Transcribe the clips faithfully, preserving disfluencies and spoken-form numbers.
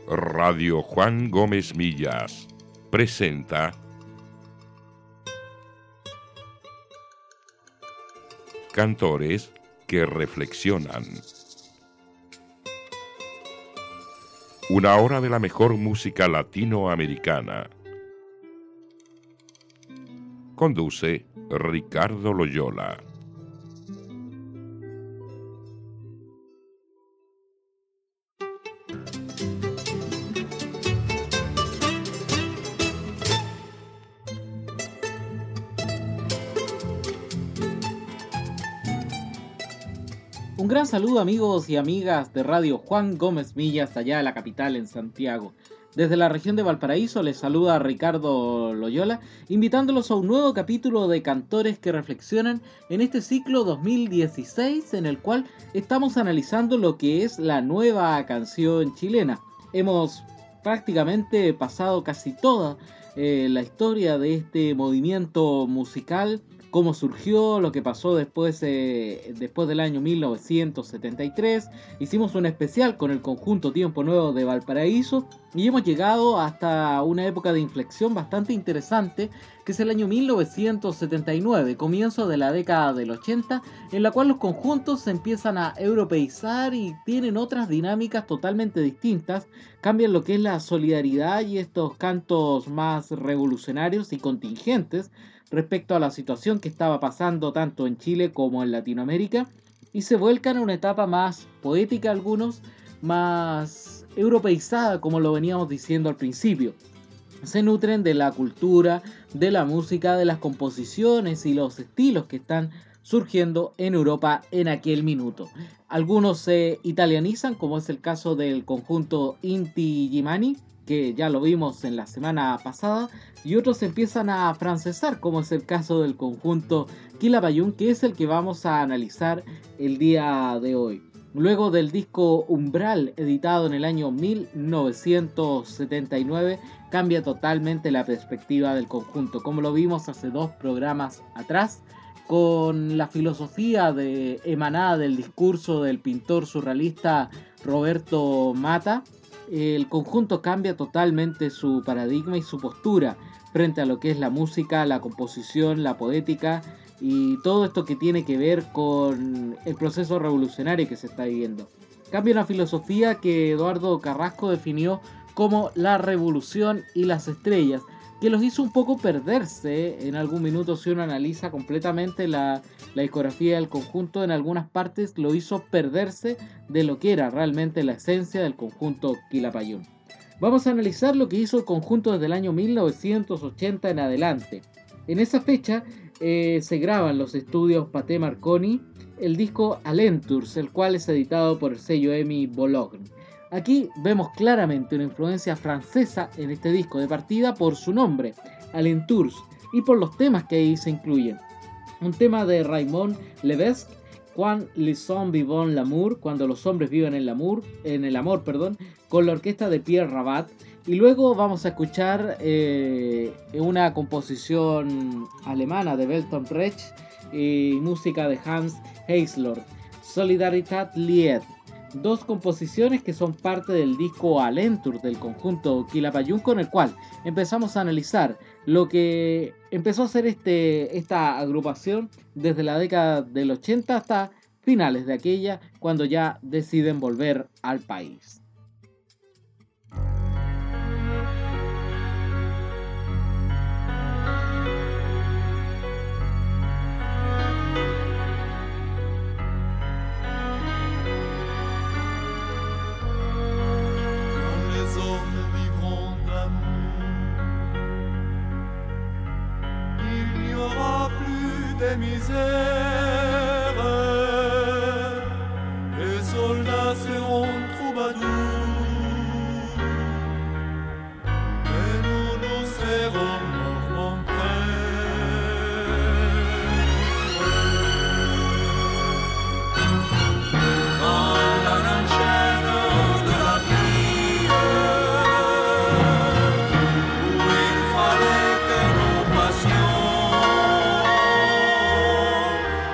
Radio Juan Gómez Millas presenta Cantores que reflexionan. Una hora de la mejor música latinoamericana. Conduce Ricardo Loyola. Un gran saludo, amigos y amigas de Radio Juan Gómez Millas, allá de la capital en Santiago. Desde la región de Valparaíso les saluda Ricardo Loyola, invitándolos a un nuevo capítulo de Cantores que reflexionan en este ciclo dos mil dieciséis, en el cual estamos analizando lo que es la nueva canción chilena. Hemos prácticamente pasado casi toda eh, la historia de este movimiento musical, cómo surgió, lo que pasó después, eh, después del año mil novecientos setenta y tres. Hicimos un especial con el conjunto Tiempo Nuevo de Valparaíso y hemos llegado hasta una época de inflexión bastante interesante, que es el año mil novecientos setenta y nueve, comienzo de la década del ochenta, en la cual los conjuntos se empiezan a europeizar y tienen otras dinámicas totalmente distintas, cambian lo que es la solidaridad y estos cantos más revolucionarios y contingentes respecto a la situación que estaba pasando tanto en Chile como en Latinoamérica, y se vuelcan a una etapa más poética, algunos más europeizada, como lo veníamos diciendo al principio. Se nutren de la cultura, de la música, de las composiciones y los estilos que están surgiendo en Europa en aquel minuto. Algunos se italianizan, como es el caso del conjunto Inti Illimani, que ya lo vimos en la semana pasada, y otros empiezan a francesar, como es el caso del conjunto Quilapayún, que es el que vamos a analizar el día de hoy. Luego del disco Umbral, editado en el año mil novecientos setenta y nueve, cambia totalmente la perspectiva del conjunto, como lo vimos hace dos programas atrás, con la filosofía de, emanada del discurso del pintor surrealista Roberto Mata. El conjunto cambia totalmente su paradigma y su postura frente a lo que es la música, la composición, la poética y todo esto que tiene que ver con el proceso revolucionario que se está viviendo. Cambia una filosofía que Eduardo Carrasco definió como la revolución y las estrellas, que los hizo un poco perderse en algún minuto. Si uno analiza completamente la, la discografía del conjunto, en algunas partes lo hizo perderse de lo que era realmente la esencia del conjunto Quilapayún. Vamos a analizar lo que hizo el conjunto desde el año mil novecientos ochenta en adelante. En esa fecha eh, se graban los estudios Pathé Marconi el disco Alenturs, el cual es editado por el sello EMI Bologne. Aquí vemos claramente una influencia francesa en este disco, de partida por su nombre, Alenturs, y por los temas que ahí se incluyen. Un tema de Raymond Levesque, Quand les hommes vivent l'amour, cuando los hombres viven en el amor, en el amor, perdón, con la orquesta de Pierre Rabat. Y luego vamos a escuchar eh, una composición alemana de Bertolt Brecht y música de Hans Eisler, Solidarität Lied. Dos composiciones que son parte del disco Alenturs del conjunto Quilapayún, con el cual empezamos a analizar lo que empezó a hacer este, esta agrupación desde la década del ochenta hasta finales de aquella, cuando ya deciden volver al país. Misère, les soldats seront troubadours, et nous nous serons morts, mon frère. Dans la ranchère de la vie, où il fallait que nous passions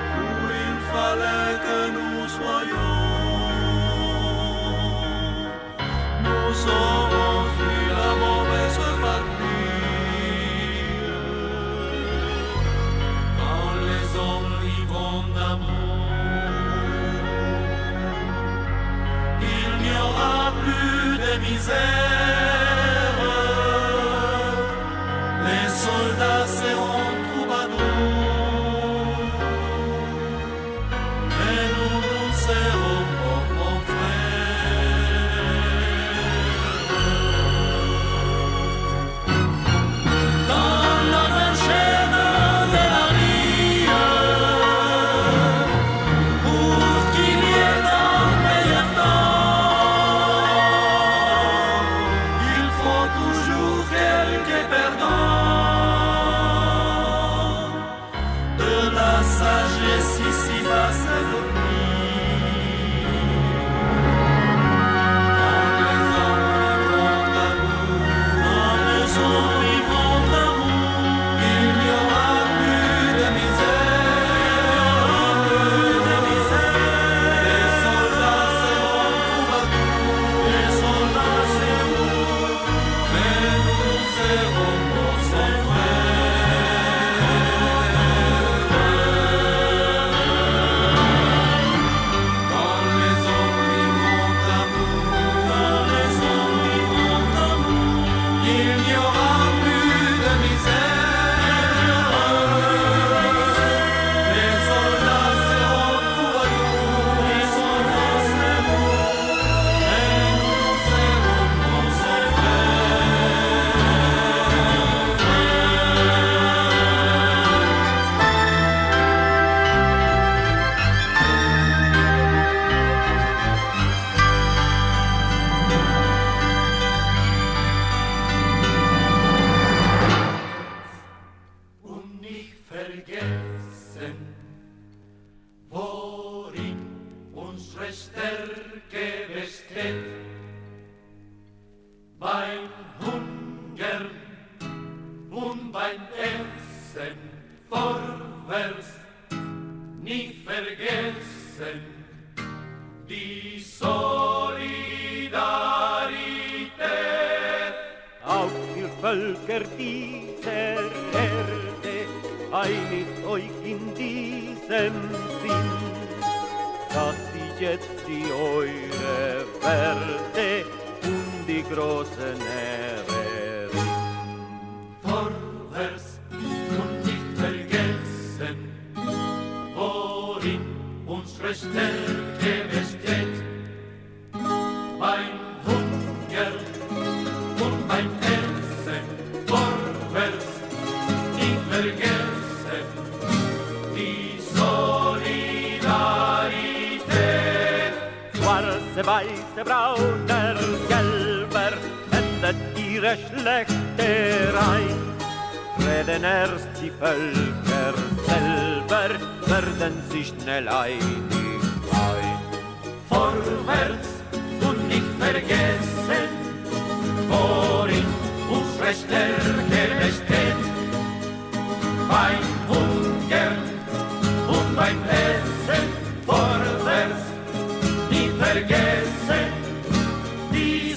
misère. Les soldats seront troubadours, mais nous nous serons morts, mon frère. Dans la grande chaîne de la vie, pour qu'il y ait un meilleur temps, il faut toujours quelques perdants. De la sagesse ici-bas c'est le prix. Quand les hommes vivront d'amour, quand les hommes vivront d'amour, il n'y aura plus de misère, plus de misère. Les soldats seront troubadours, les soldats seront, mais nous serons morts sans quand les hommes vivront d'amour, quand les hommes vivront d'amour, il n'y aura plus de misère. Les soldats seront troubadours, les soldats seront, et nous serons morts sans und nicht vergessen, worin unsere Stärke besteht. Beim Hungern und beim Essen vorwärts, nicht vergessen die Solidarität. Auf ihr Völker dieser Erde, einigt euch in diesem Sinn, dass sie jetzt die eure Werte und die großen Ehre. Vorwärts und nicht vergessen, worin unsere Stärke besteht. Beim Hunger und beim Essen vorwärts, nicht vergessen die Solidarität. Schwarze, weiße, brauner, gelber, endet ihre Schlächterei. Reden erst die Völker selber, werden sie schnell einig sein. Vorwärts und nicht vergessen, worin unsere Stärke besteht. Beim Hungern und beim Essen vorwärts, nicht vergessen die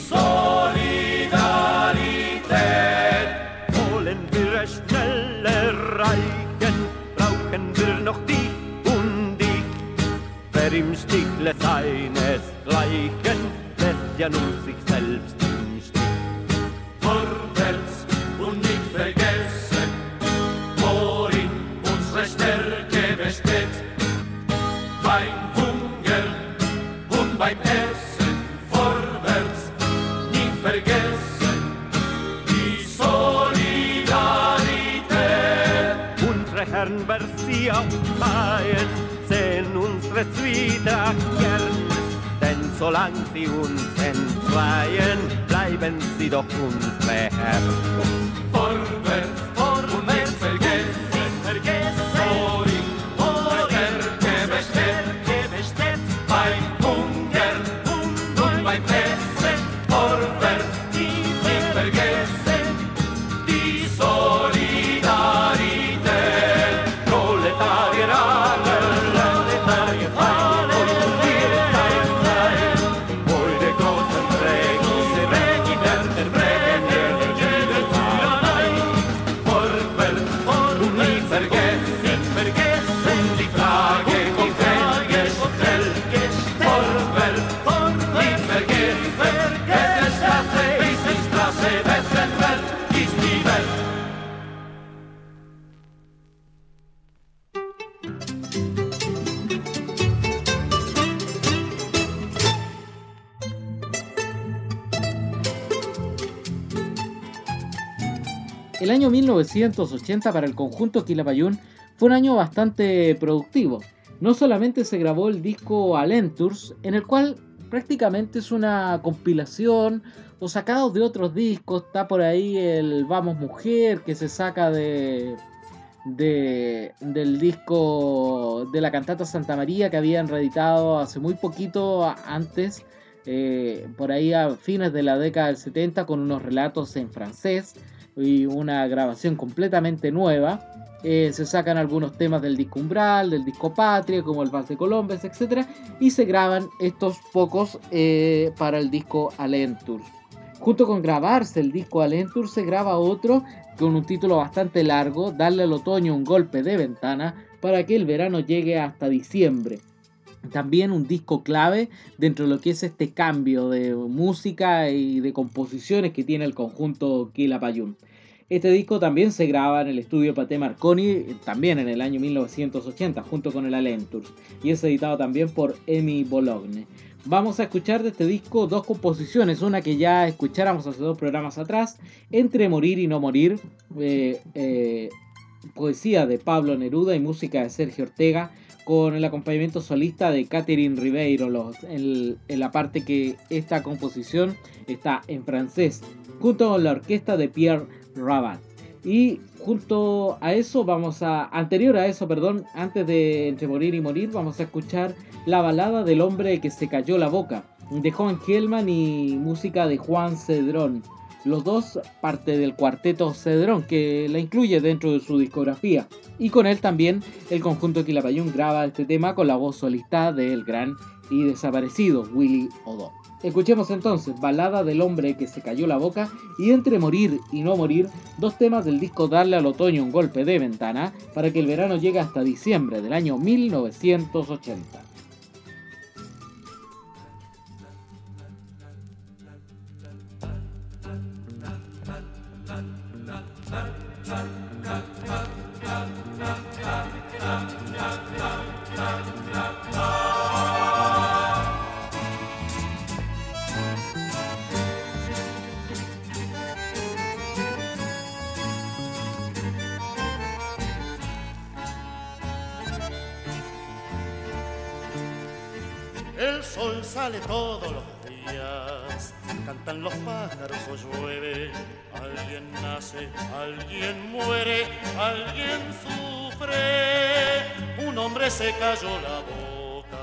Solidarität. Wollen wir es schnell erreichen, brauchen wir noch dich und dich. Wer im Stich lässt seinesgleichen, lässt ja nur sich selbst im Stich. Vorwärts und nicht vergessen, worin unsere Stärke besteht. Beim Hungern und beim Essen vorwärts, nicht vergessen die Solidarität. Unsere Herren, wer sie auch weihen, sehen unsere Zwietracht gern. Denn solang sie uns entweihen, bleiben sie doch unsere Herren. Vorwärts, und nicht vergessen, worin unsere Stärke besteht. Beim Hungern und beim Essen vorwärts, nicht vergessen die Solidarität. Proletarier, alle, Proletarier, alle, und wir sein, sein. Eure großen Prägen, sie Prägen, der Prägen, der Jünger, vorwärts und nie vergessen. El año mil novecientos ochenta para el conjunto Quilapayún fue un año bastante productivo. No solamente se grabó el disco Alenturs, en el cual prácticamente es una compilación o sacados de otros discos. Está por ahí el Vamos Mujer, que se saca de, de del disco de la cantata Santa María, que habían reeditado hace muy poquito antes, eh, por ahí a fines de la década del setenta, con unos relatos en francés y una grabación completamente nueva. Eh, se sacan algunos temas del disco Umbral, del disco Patria, como el Vals de Colombes, etcétera, y se graban estos pocos eh, para el disco Alenturs. Junto con grabarse el disco Alenturs, se graba otro con un título bastante largo, Darle al otoño un golpe de ventana, para que el verano llegue hasta diciembre. También un disco clave dentro de lo que es este cambio de música y de composiciones que tiene el conjunto Quilapayún. Este disco también se graba en el estudio Paté Marconi, también en el año mil novecientos ochenta, junto con el Alenturs, y es editado también por Emi Bologne. Vamos a escuchar de este disco dos composiciones, una que ya escucháramos hace dos programas atrás, Entre morir y no morir, eh, eh, poesía de Pablo Neruda y música de Sergio Ortega, con el acompañamiento solista de Catherine Ribeiro, los, en, en la parte que esta composición está en francés, junto con la orquesta de Pierre Rabat. Y junto a eso vamos a, anterior a eso, perdón, antes de Entre morir y morir, vamos a escuchar la balada del hombre que se cayó la boca, de Juan Gelman y música de Juan Cedrón. Los dos parte del cuarteto Cedrón, que la incluye dentro de su discografía. Y con él también el conjunto Quilapayún graba este tema con la voz solista del gran y desaparecido Willy Odó. Escuchemos entonces Balada del hombre que se cayó la boca y Entre morir y no morir, dos temas del disco Darle al otoño un golpe de ventana, para que el verano llegue hasta diciembre del año mil novecientos ochenta. El sol sale todos los días, cantan los pájaros o llueve, alguien nace, alguien muere, alguien sufre, un hombre se cayó la boca.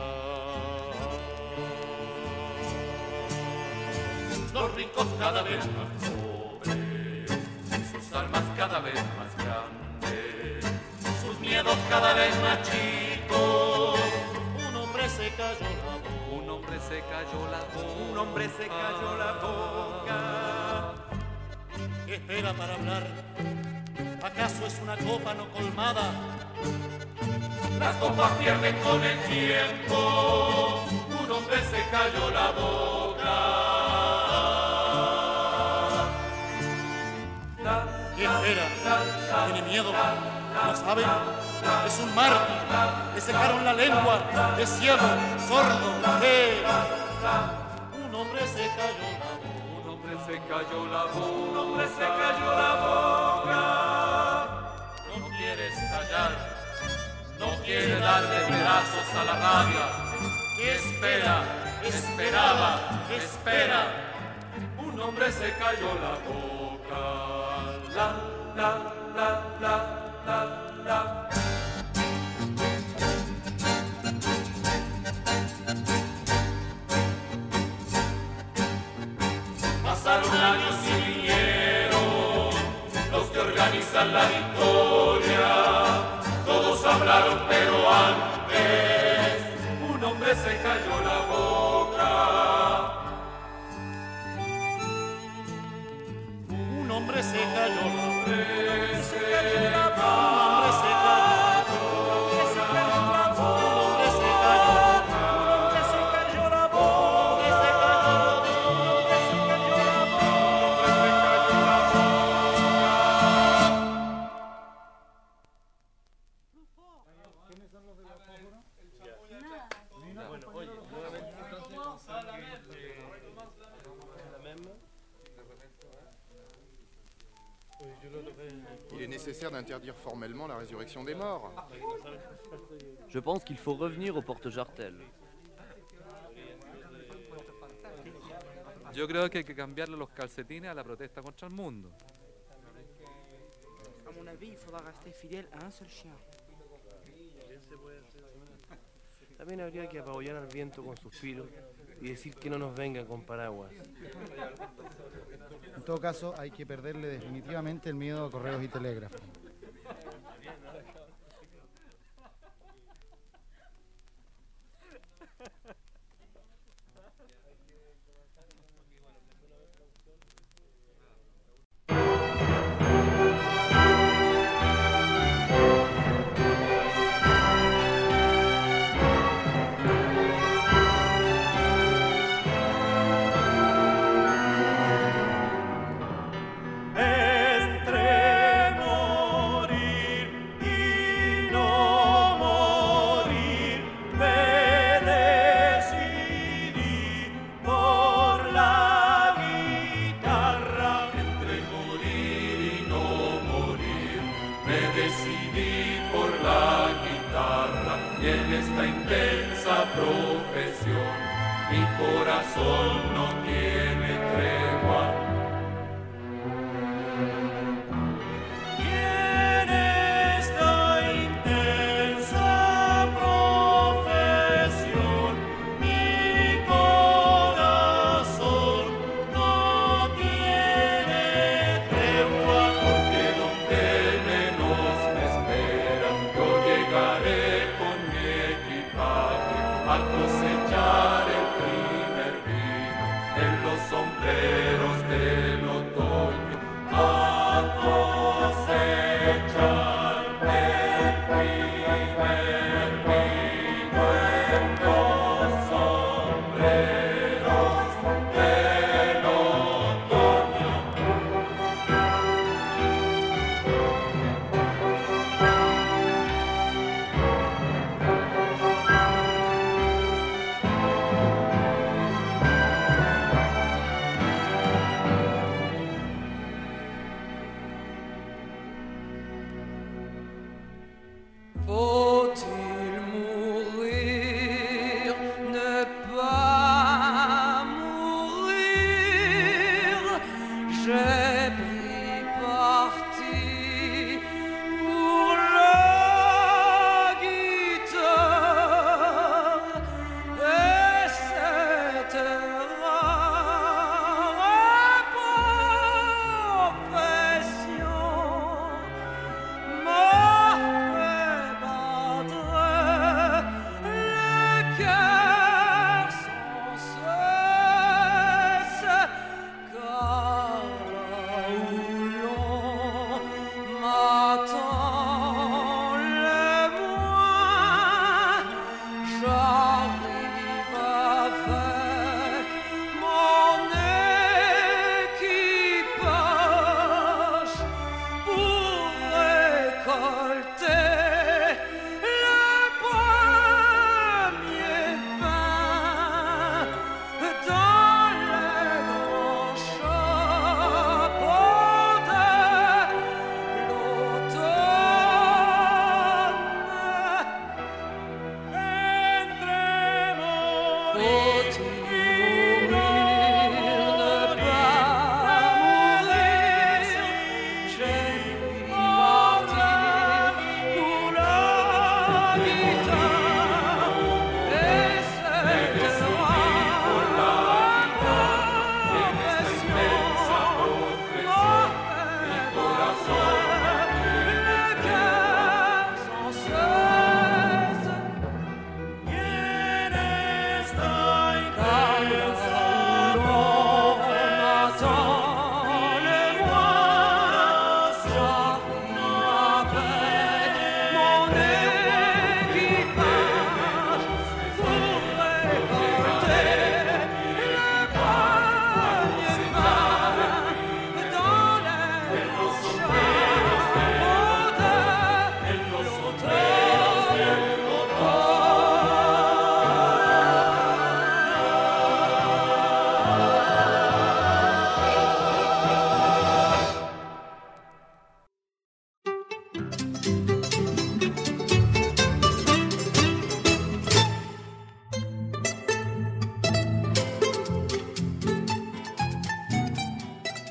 Los ricos cada vez más pobres, sus almas cada vez más grandes, sus miedos cada vez más chicos. Un hombre se cayó la boca. Un hombre se cayó la boca. Un hombre se cayó la boca. ¿Qué espera para hablar? ¿Acaso es una copa no colmada? Las copas pierden con el tiempo. Un hombre se cayó la boca. ¿Qué espera? ¿Tiene miedo? ¿No sabe? Es un mártir. Le secaron la lengua. Es ciego, sordo. ¿Qué? Un hombre se cayó la boca. Un hombre se cayó la boca. Un hombre se cayó la boca. No quiere estallar. No quiere darle pedazos a la rabia. ¿Qué espera? Esperaba. Espera. Un hombre se cayó la boca. La, la, la, la, la, la. Pasaron años y vinieron los que organizan la victoria. Todos hablaron, pero antes un hombre se cayó la boca. Un hombre se cayó la boca. Un hombre se cayó la boca. Un hombre se cayó. Un hombre se cayó la boca. Un hombre se cayó la boca. Un hombre se cayó la boca. Bueno, oye, nuevamente entonces Il est nécessaire d'interdire formellement la résurrection des morts. Je pense qu'il faut revenir aux porte-jartelles. Yo creo que hay que cambiarle los calcetines a la protesta contra el mundo. À mon avis, il faudra rester fidèle à un seul chien. También habría que apabullar al viento con suspiros y decir que no nos venga con paraguas. En todo caso, hay que perderle definitivamente el miedo a correos y telégrafos. Quién está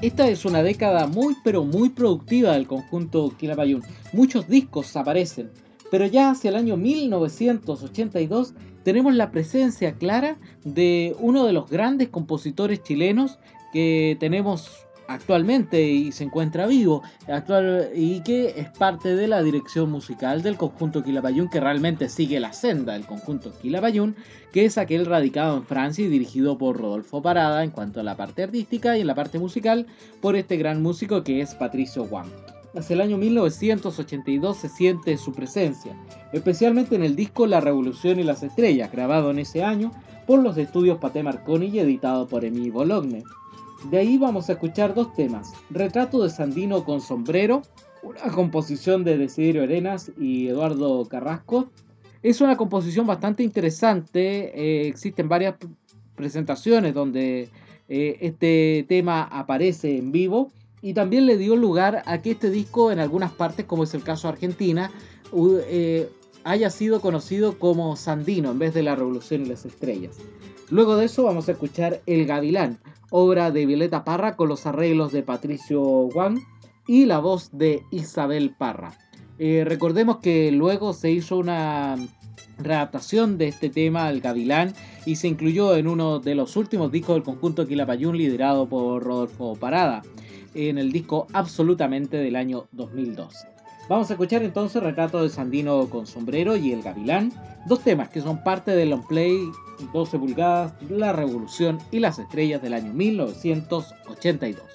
Esta es una década muy pero muy productiva del conjunto Quilapayún. Muchos discos aparecen, pero ya hacia el año mil novecientos ochenta y dos tenemos la presencia clara de uno de los grandes compositores chilenos que tenemos actualmente y se encuentra vivo actual, y que es parte de la dirección musical del conjunto Quilapayún, que realmente sigue la senda del conjunto Quilapayún, que es aquel radicado en Francia y dirigido por Rodolfo Parada en cuanto a la parte artística, y en la parte musical por este gran músico que es Patricio Guam. Hacia el año mil novecientos ochenta y dos se siente su presencia, especialmente en el disco La Revolución y las Estrellas, grabado en ese año por los estudios Paté Marconi y editado por Emi Bologne. De ahí vamos a escuchar dos temas: Retrato de Sandino con sombrero, una composición de Desiderio Arenas y Eduardo Carrasco. Es una composición bastante interesante, eh, existen varias presentaciones donde eh, este tema aparece en vivo, y también le dio lugar a que este disco en algunas partes, como es el caso de Argentina, eh, haya sido conocido como Sandino en vez de La Revolución y las Estrellas. Luego de eso vamos a escuchar El Gavilán, obra de Violeta Parra con los arreglos de Patricio Guam y la voz de Isabel Parra. Eh, recordemos que luego se hizo una readaptación de este tema, El Gavilán, y se incluyó en uno de los últimos discos del conjunto Quilapayún liderado por Rodolfo Parada, en el disco Absolutamente del año dos mil doce. Vamos a escuchar entonces Retrato de Sandino con sombrero y El Gavilán, dos temas que son parte del long play doce pulgadas, La Revolución y las Estrellas del año mil novecientos ochenta y dos.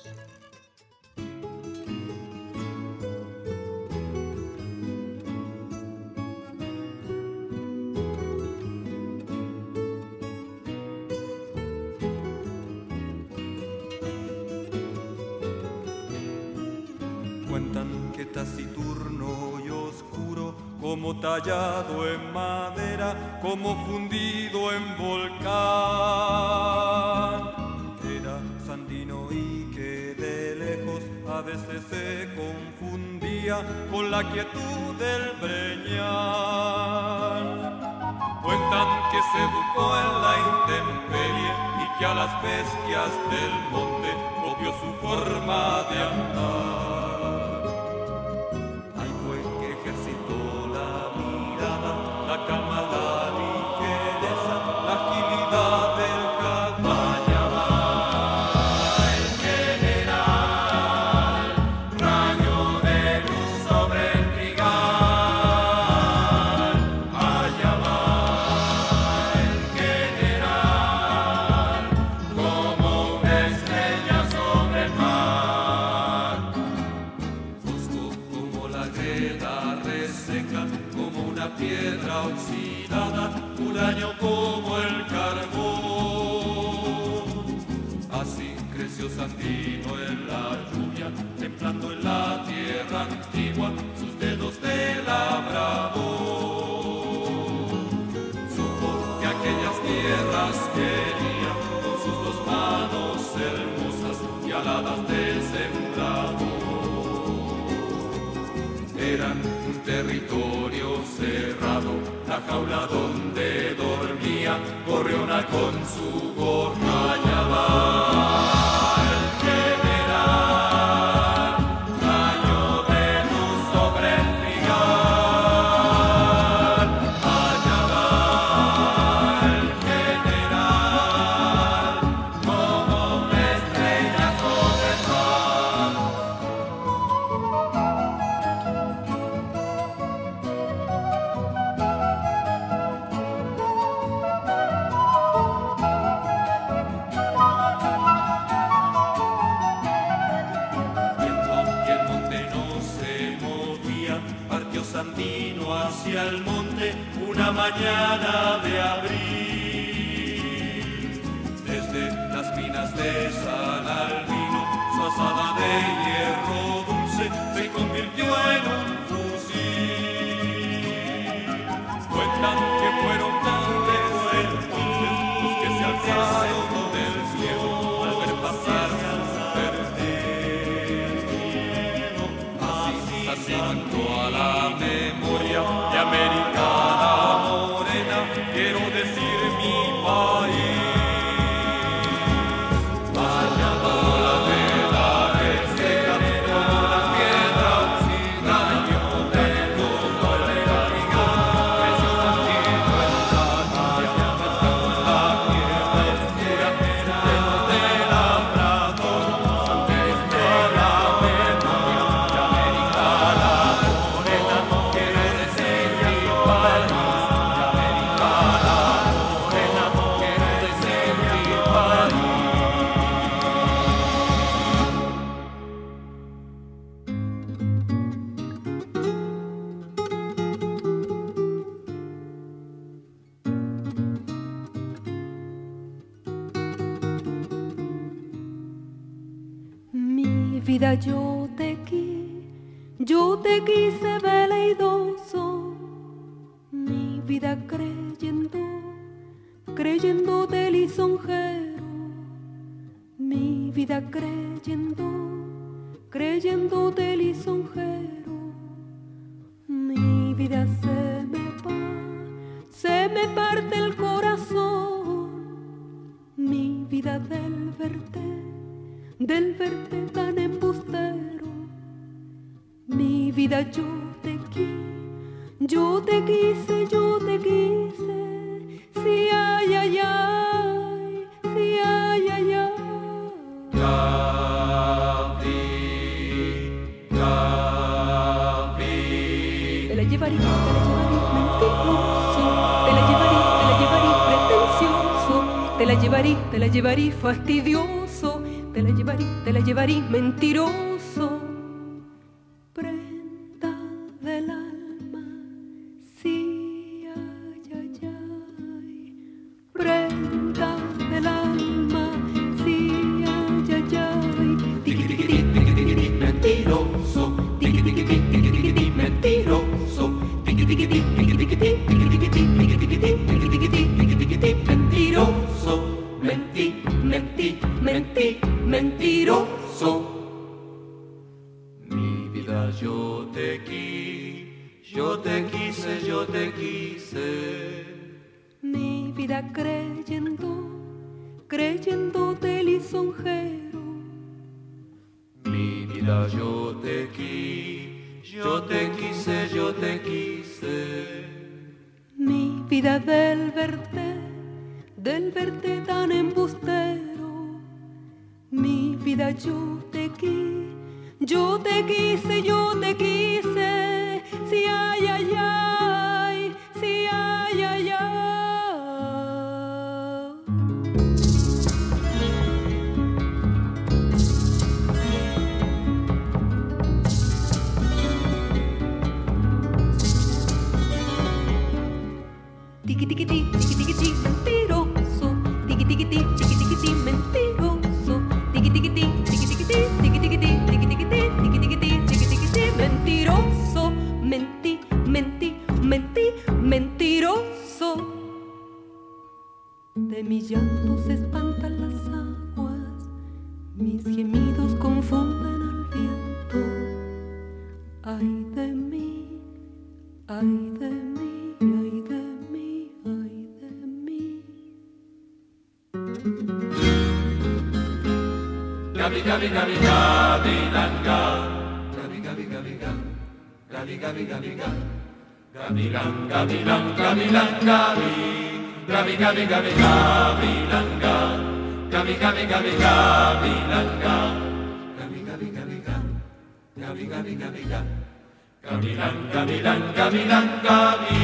Cuentan que taciturno y oscuro, como tallado en madera, como fundido en volcán, era Sandino, y que de lejos a veces se confundía con la quietud del breñal. Cuentan que se educó en la intemperie y que a las bestias del monte copió su forma de andar. La calma, la ligereza, la agilidad del caballo. Allá va el general, rayo de luz sobre el trigal. Allá va el general, como una estrella sobre el mar. Fosco como la greda reseca, como una piedra oxidada, huraño como el carbón. Así creció Sandino en la lluvia, templando en la tierra antigua sus dedos de labrador. Supo que aquellas tierras quería con sus dos manos hermosas y aladas de sembrador. Eran un territorio cerrado, la jaula donde dormía Gorriona con su gorra. Allá va el general, rayo de luz sobre el trigal. Allá va el general, como una estrella sobre el mar. Sandino hacia el monte una mañana de abril. Desde las minas de San Albino, su asada de hierro dulce se convirtió en un fusil. Cuentan que fueron tantos entonces los que se alzaron del cielo al ver pasar su perdido. Así Sandino a la memoria de americana morena, quiero decir mi país. Allá va la vela vida yo te quise, yo te quise veleidoso, mi vida creyendo, creyéndote lisonjero, mi vida creyendo, creyéndote lisonjero, mi vida se me va, se me parte el corazón, mi vida del verte, del verte tan embustero, mi vida yo te quise, yo te quise, yo te quise, si ay, ay, ay, si ay, ay, ay. Gaby, Gaby. Te la llevaré, te la llevaré mentiroso, te la llevaré, te la llevaré pretencioso, te la llevaré, te la llevaré fastidioso, te la llevaré, te la llevaré mentiroso. Prenda del alma, sí, ay, ay, ay. Prenda del alma, sí, ay, ay, ay. Tiqui, tiqui, tiqui, tiqui, tiqui, mentiroso. Tiqui, tiqui, tiqui, tiqui, tiqui, mentiroso. Tiqui, tiqui, tiqui, tiqui, tiqui, tiqui, tiqui, tiqui, tiqui, tiqui, tiqui, tiqui, tiqui, mentiroso. Mentí, mentí, mentí, mentiroso. Mi vida yo te quise, yo te quise, yo te quise. Mi vida creyendo, creyéndote lisonjero. Mi vida yo te quise, yo te quise, yo te quise. Mi vida del verte, del verte tan embustero. Mi vida yo te quise, yo te quise, yo te quise. Si ay, ay, ay, si ay, ay, ay. Tiki tiki ti, tiki tiki ti, mentiroso. Tiki tiki ti, tiki tiki ti, mentiroso. Tiki tiki ti, tiki tiki ti, tiki tiki ti, tiki tiki ti, tiki tiki ti, tiki tiki ti, mentiroso. Mentí, mentí, mentí, mentiroso. De mi llanto se espantan las aguas, mis gemidos confunden al viento. Ay de mí, ay de mí, ay de mí, ay de mí. Gaby, Gaby, Gaby, Gaby, langa. Gaby, Gaby, Gaby, Gaby. Gaby, Gaby, Gaby, Gaby. Gaby, langa, Gaby, langa, Gaby, langa, Gaby. Gaby, Gaby, Gaby, Gaby, langa. Gaby, Gaby, Gaby, Gaby, langa. Gaby, Gaby, Gaby, Gaby. Gaby, Gaby, Gaby, Gaby. Gaby, langa, Gaby, langa, Gaby, langa, Gaby.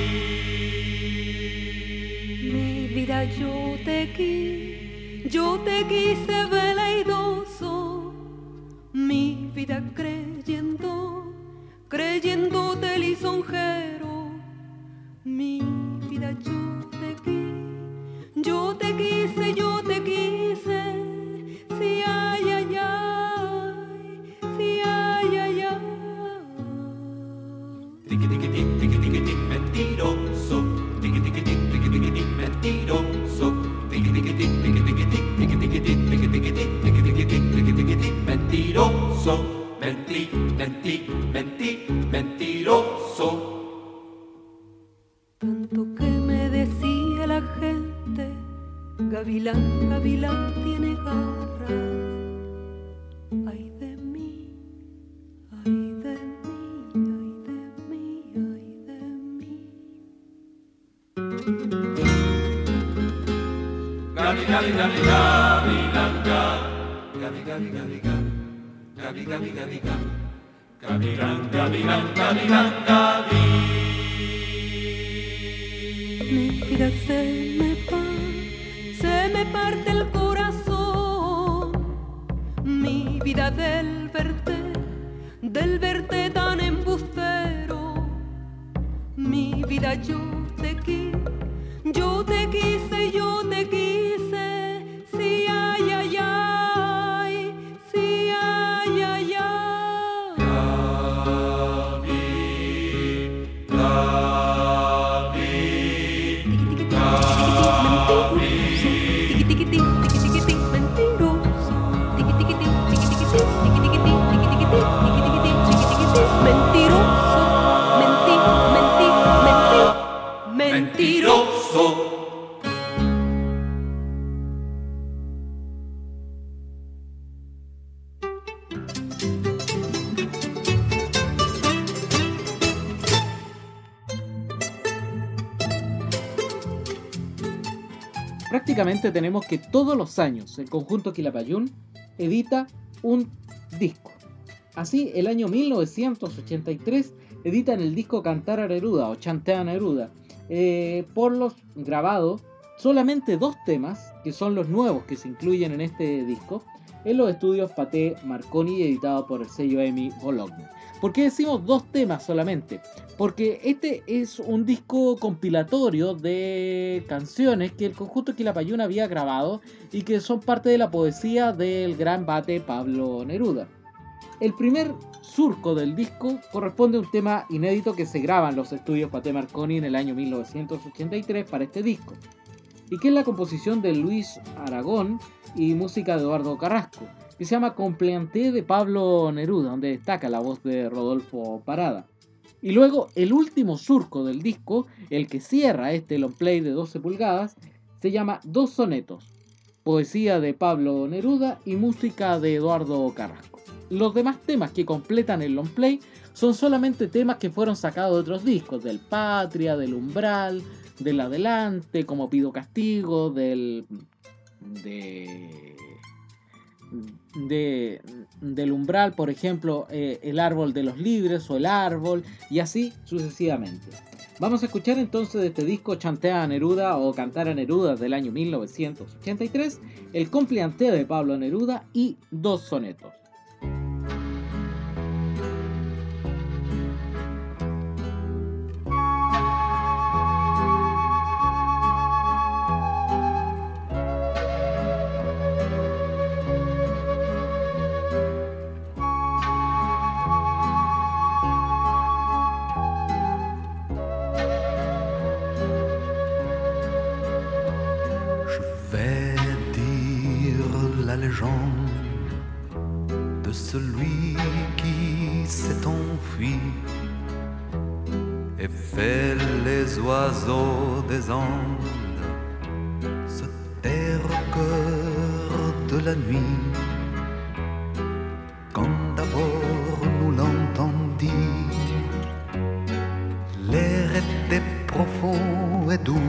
Mi vida yo te quise, yo te quise veleidoso. Mi vida creyendo, creyéndote lisonjero. Mi vida yo te quise, yo te quise, yo te quise. Si ay, ay, ay, si ay, ay, ay. Tiki, tiki, tiki, tiki, tiki, tiki, mentiroso. Tiki, tiki, tiki, tiki, tiki, tiki, mentiroso. Tiki, tiki, tiki, tiki, tiki, tiki, tiki, tiki, tiki, tiki, tiki, tiki, tiki, tiki, tiki, tiki, mentiroso. Mentí, mentí, mentí, mentiroso. Tanto que me decía la gente, Gavilán, Gavilán tiene garras. Ay de mí, ay de mí, ay de mí, ay de mí. Gaby, Gaby, Gaby, Gaby, langa. Gaby, Gaby, Gaby, Gaby. Gaby, Gaby, Gaby, Gaby. Gaby, langa, Gaby, langa, Gaby, langa, Gaby. Mi vida se me va, se me parte el corazón. Mi vida del verte, del verte tan embustero. Mi vida yo te quise, yo te quise, yo te quise. Si ay, ay, ay, si ay, glorioso. Prácticamente tenemos que todos los años el conjunto Quilapayún edita un disco. Así, el año mil novecientos ochenta y tres editan el disco Cantar a Neruda o Chantea a Neruda, eh, por los grabados solamente dos temas, que son los nuevos que se incluyen en este disco, en los estudios Pathé Marconi, editado por el sello EMI Bologna. ¿Por qué decimos dos temas solamente? Porque este es un disco compilatorio de canciones que el conjunto Quilapayún había grabado y que son parte de la poesía del gran bate Pablo Neruda. El primer surco del disco corresponde a un tema inédito que se graba en los estudios Pathé Marconi en el año mil novecientos ochenta y tres para este disco, y que es la composición de Luis Aragón y música de Eduardo Carrasco, que se llama Compleanté de Pablo Neruda, donde destaca la voz de Rodolfo Parada. Y luego el último surco del disco, el que cierra este long play de doce pulgadas, se llama Dos Sonetos, poesía de Pablo Neruda y música de Eduardo Carrasco. Los demás temas que completan el long play son solamente temas que fueron sacados de otros discos, del Patria, del Umbral, del Adelante, como Pido Castigo, del... de... De, del Umbral, por ejemplo, eh, El Árbol de los Libres o El Árbol, y así sucesivamente. Vamos a escuchar entonces de este disco Chantea a Neruda o Cantar a Neruda del año mil novecientos ochenta y tres, el Compleanté de Pablo Neruda y Dos Sonetos. De celui qui s'est enfui et fait les oiseaux des Andes se taire au cœur de la nuit. Quand d'abord nous l'entendîmes, l'air était profond et doux,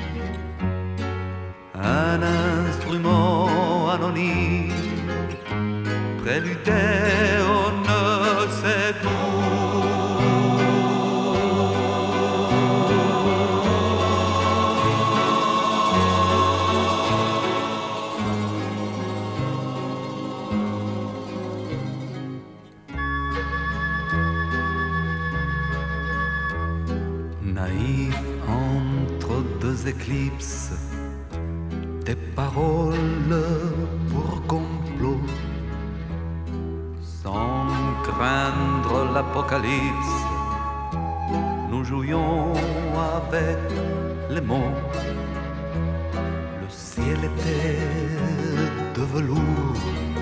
un instrument anonyme préludait on ne sait naïf entre deux éclipses, des paroles pour complot, sans craindre l'apocalypse, nous jouions avec les mots. Le ciel était de velours,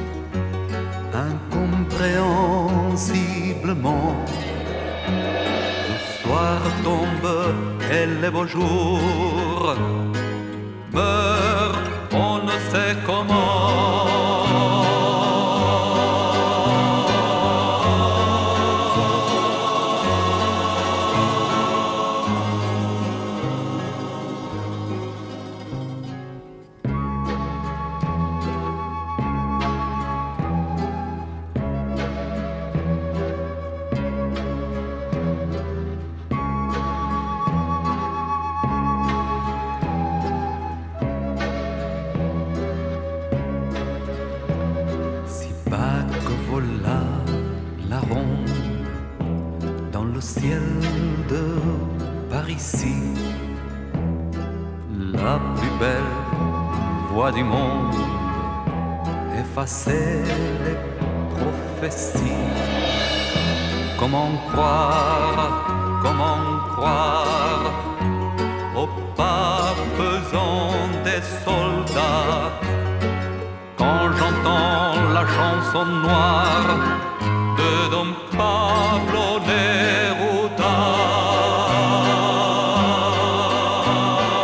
incompréhensiblement. Le soir tombe et les beaux jours meurent, on ne sait comment. La plus belle voix du monde effaçait les prophéties. Comment croire, comment croire aux pas pesants des soldats quand j'entends la chanson noire de Don Pablo Neruda.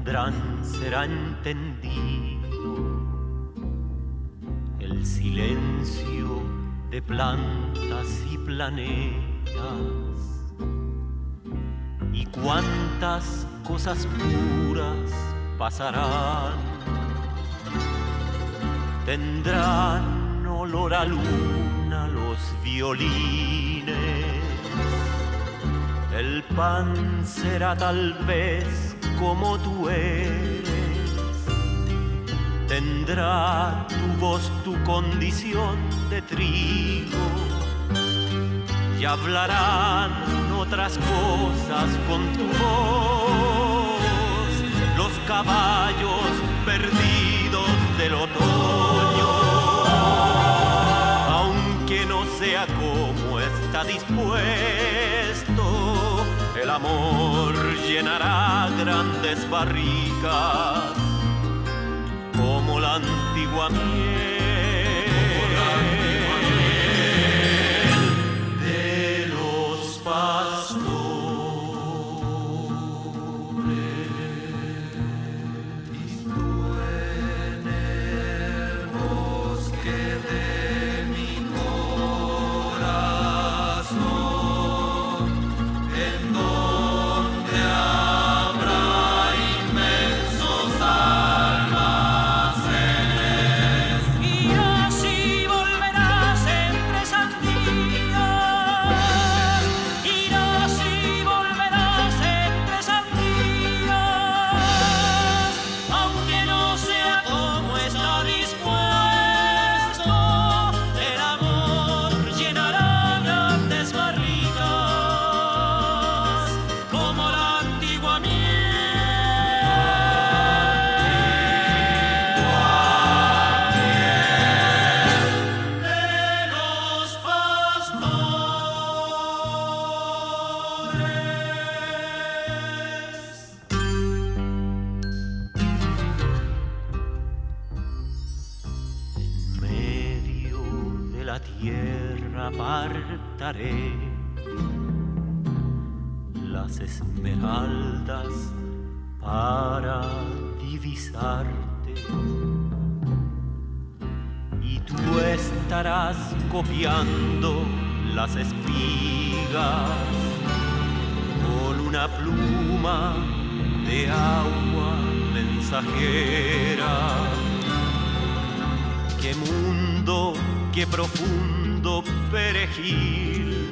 tendrán será entendido el silencio de plantas y planetas, y cuántas cosas puras pasarán. Tendrán olor a luna los violines, el pan será tal vez como tú eres, tendrá tu voz tu condición de trigo, y hablarán otras cosas con tu voz, los caballos perdidos del otoño, aunque no sea como está dispuesto, el amor llenará grandes barricas como la antigua miel. Las esmeraldas para divisarte, y tú estarás copiando las espigas con una pluma de agua mensajera. Qué mundo, qué profundo perejil,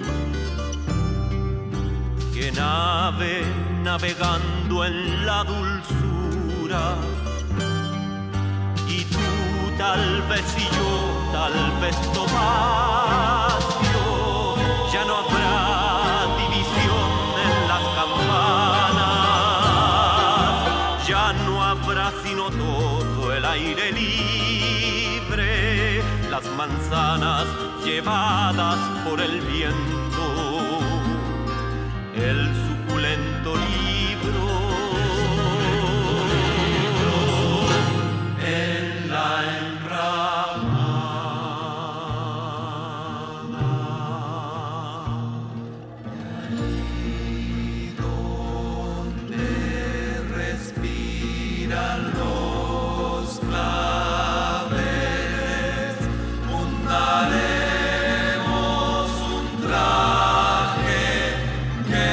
qué nave navegando en la dulzura, y tú tal vez y yo tal vez Topacio, ya no habrá división en las campanas, ya no habrá sino todo el aire libre, las manzanas llevadas por el viento, el suculento libro en la enramada, ahí donde respiran los claveles, fundaremos un traje que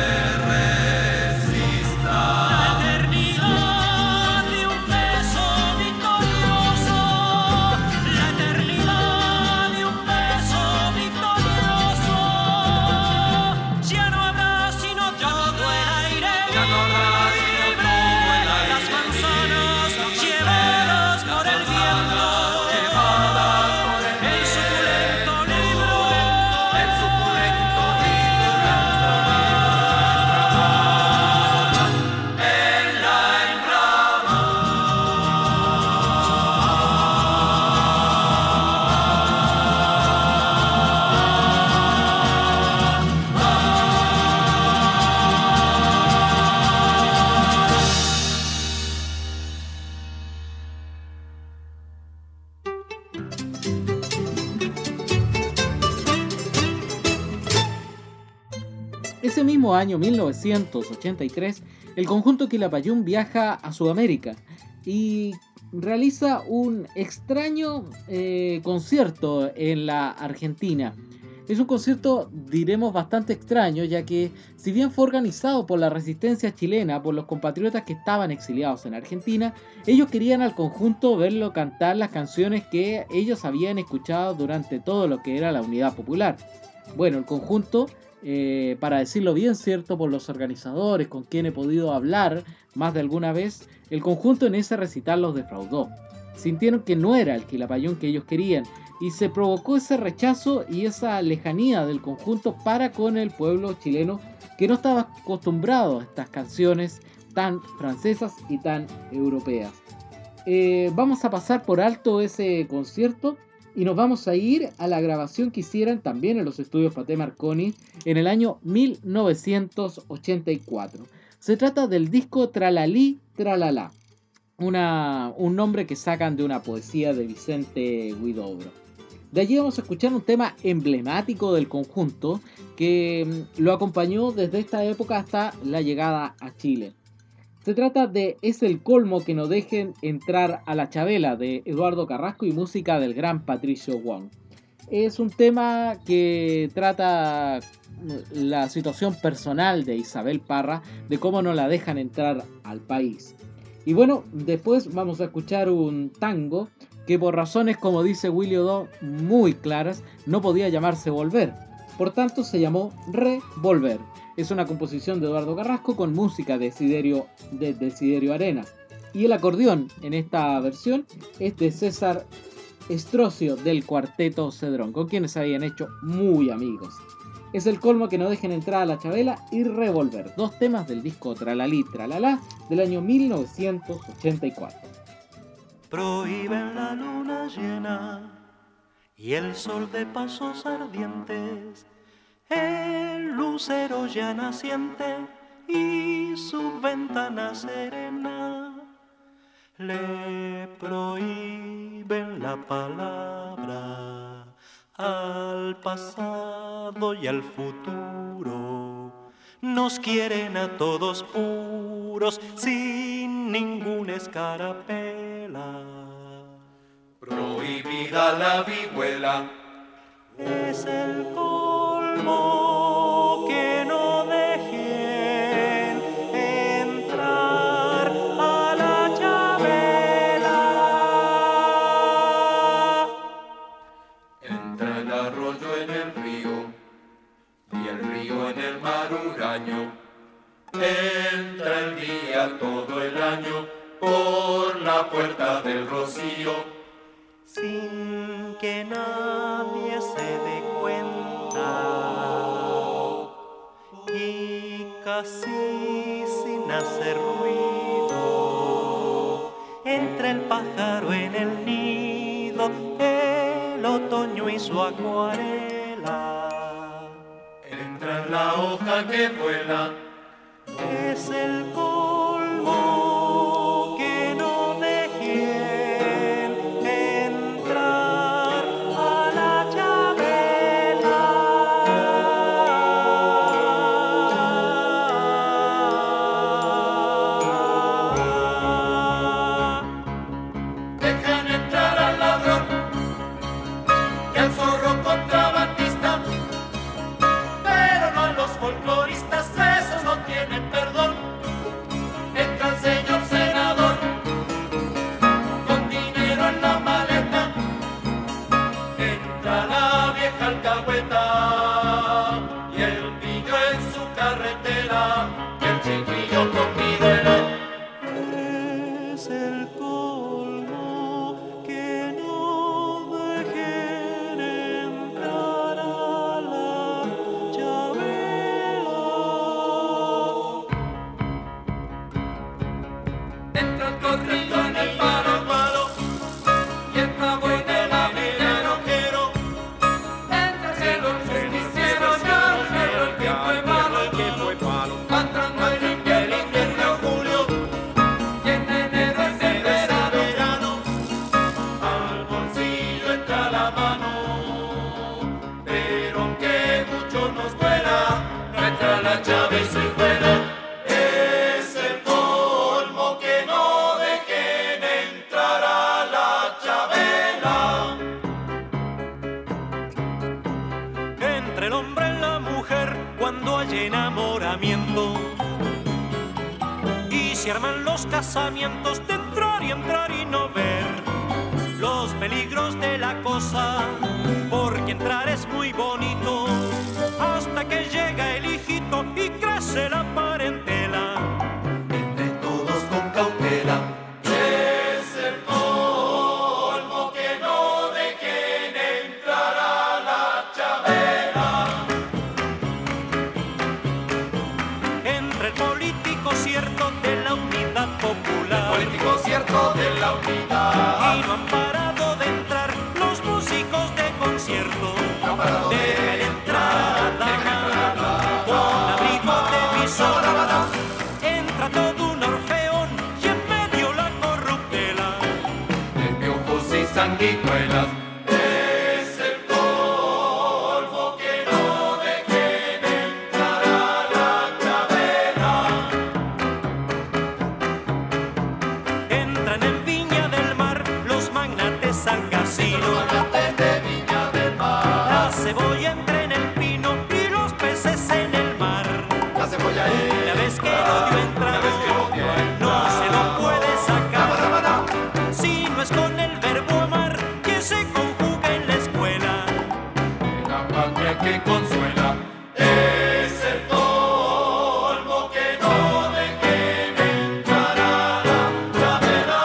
resista la eternidad de un beso victorioso, la eternidad de un beso victorioso. Ya no habrá sino todo el aire libre, las manzanas llevadas por el viento, el suculento libro, el suculento libro en la enramada. Ese mismo año, mil novecientos ochenta y tres, El conjunto Quilapayún viaja a Sudamérica y realiza un extraño eh, concierto en la Argentina. Es un concierto, diremos, bastante extraño, ya que si bien fue organizado por la resistencia chilena, por los compatriotas que estaban exiliados en Argentina, ellos querían al conjunto verlo cantar las canciones que ellos habían escuchado durante todo lo que era la Unidad Popular. Bueno, el conjunto, eh, para decirlo bien cierto por los organizadores con quien he podido hablar más de alguna vez, el conjunto en ese recital los defraudó. Sintieron que no era el Quilapayún que ellos querían, y se provocó ese rechazo y esa lejanía del conjunto para con el pueblo chileno, que no estaba acostumbrado a estas canciones tan francesas y tan europeas. Eh, vamos a pasar por alto ese concierto y nos vamos a ir a la grabación que hicieron también en los estudios Pathé Marconi en el año mil novecientos ochenta y cuatro. Se trata del disco Tralalí Tralala, una, un nombre que sacan de una poesía de Vicente Huidobro. De allí vamos a escuchar un tema emblemático del conjunto que lo acompañó desde esta época hasta la llegada a Chile. Se trata de Es el colmo que no dejen entrar a la Chabela, de Eduardo Carrasco, y música del gran Patricio Wong. Es un tema que trata la situación personal de Isabel Parra, de cómo no la dejan entrar al país. Y bueno, después vamos a escuchar un tango que por razones, como dice Willy Odó, muy claras, no podía llamarse Volver. Por tanto, se llamó Revolver. Es una composición de Eduardo Carrasco con música de Desiderio, de Desiderio Arenas. Y el acordeón en esta versión es de César Estrocio del Cuarteto Cedrón, con quienes se habían hecho muy amigos. Es el colmo que no dejen entrar a la Chabela y Revolver, dos temas del disco Tralalí Tralala del año mil novecientos ochenta y cuatro. Prohíben la luna llena y el sol de pasos ardientes, el lucero ya naciente y su ventana serena. Le prohíben la palabra al pasado y al futuro. Nos quieren a todos puros, sin ninguna escarapela. Prohibida la vihuela. Es el colmo que no dejen entrar a la Chabela. Entra el arroyo en el río y el río en el mar huraño. Entra el día todo el año por la puerta del rocío, sin que nadie se dé cuenta, y casi sin hacer ruido. Entra el pájaro en el nido, el otoño y su acuarela. Entra en la hoja que vuela. Es el colmo que no dejen entrar a la Chabela. Dejan entrar al ladrón y al zorro contrabandista, pero no a los folcloristas, esos no tienen perdón. Entra el señor senador con dinero en la maleta, entra la vieja alcahueta y el pillo en su carretera y el chiquillo con viruela. Es el colmo que no dejen entrar a la Chabela. Entra el corrido en el palo malo y el cabo en el avenero. Entra el cielo el justiciero, ya el cielo el que fue malo, el que fue malo. Va entrando el invierno, invierno julio, y en enero es el verano. sufrimiento. Y se arman los casamientos de entrar y entrar y no ver los peligros de la cosa, porque entrar es muy bonito hasta que llega el hijito y crece la parentela. Entre todos con cautela. Es el colmo que no dejen entrar a la Chabela. Entre el político cierto de la unidad popular, el político cierto de la unidad, y no han parado de entrar los músicos de concierto. No han parado de Dejen entrar a la dama con abrigo de visor. Entra todo un orfeón y en medio la corruptela de piojos y sanguijuelas. Es el colmo que no dejen entrar a la Chabela. Entran en Viña del Mar los magnates al casino. Los magnates de Viña del Mar. La cebolla entra en el pino y los peces en el mar. La cebolla es una vez que el odio entra, una vez que el odio entra, no se lo puede sacar. Si no es con el verbo amar que se conjuga en la escuela. La patria que consuela. Es el colmo que no dejen entrar a la Chabela.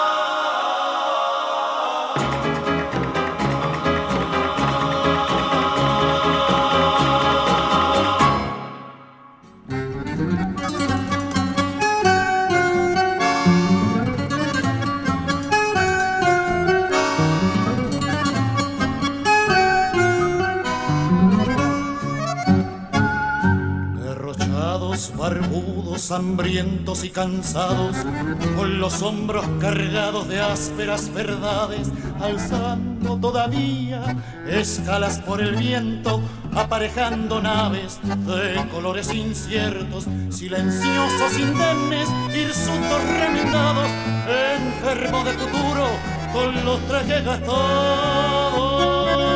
Derrochados, barbudos, hambrientos y cansados, con los hombros cargados de ásperas verdades, alzando todavía escalas por el viento, aparejando naves de colores inciertos, silenciosos, indemnes, hirsutos remendados, enfermos de futuro, con los trajes gastados.